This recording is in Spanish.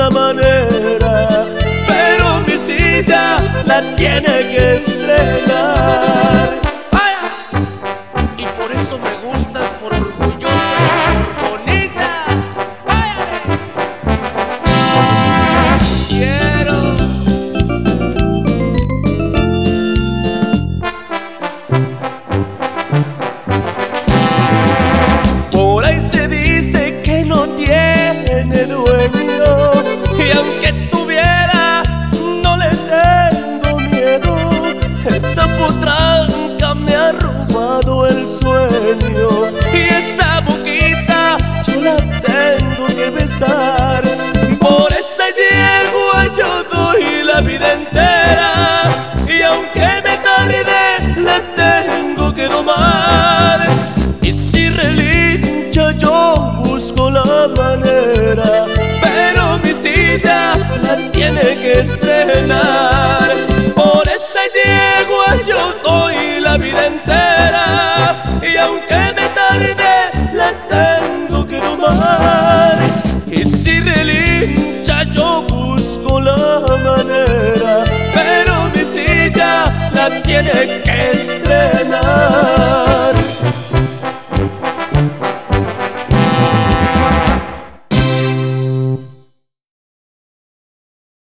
otra manera, pero mi silla la tiene que estrenar. Y por eso me gustas, por orgullosa y por bonita. Quiero. Por ahí se dice que no tiene dueño, y aunque tuviera, no le tengo miedo. Esa potranca me ha robado el sueño, y esa boquita yo la tengo que besar. Por esa yegua yo doy la vida entera, y aunque me tarde, la tengo que domar. Y si relincha yo busco la manera, pero mi silla la tiene que estrenar. Por esa yegua yo doy la vida entera, y aunque me tarde, la tengo que domar. Y si relincha yo busco la manera, pero mi silla la tiene que estrenar.